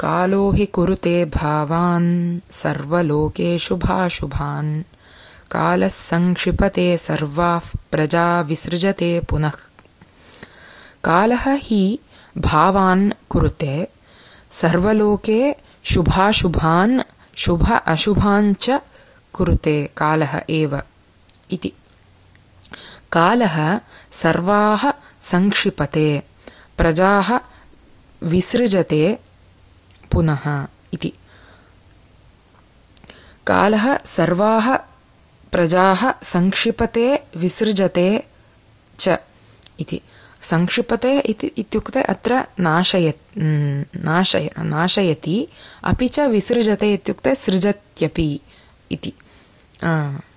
कालो हि कुरुते भावान् सर्वलोकेषु भाशुभान् कालः संक्षिपते सर्वाः प्रजा विसृजते पुनः। कालः हि भावान् कुरुते सर्वलोके शुभाशुभान् शुभ अशुभान् च कुरुते कालः एव इति। कालः सर्वाः संक्षिपते प्रजाः विसृजते पुनः इति। कालः सर्वाः प्रजाः संक्षिपते विसृजते च इति। संक्षिपते इत्युक्ते अत्र नाशयति अपि च विसृजते इत्युक्ते सृजत्यपि इति।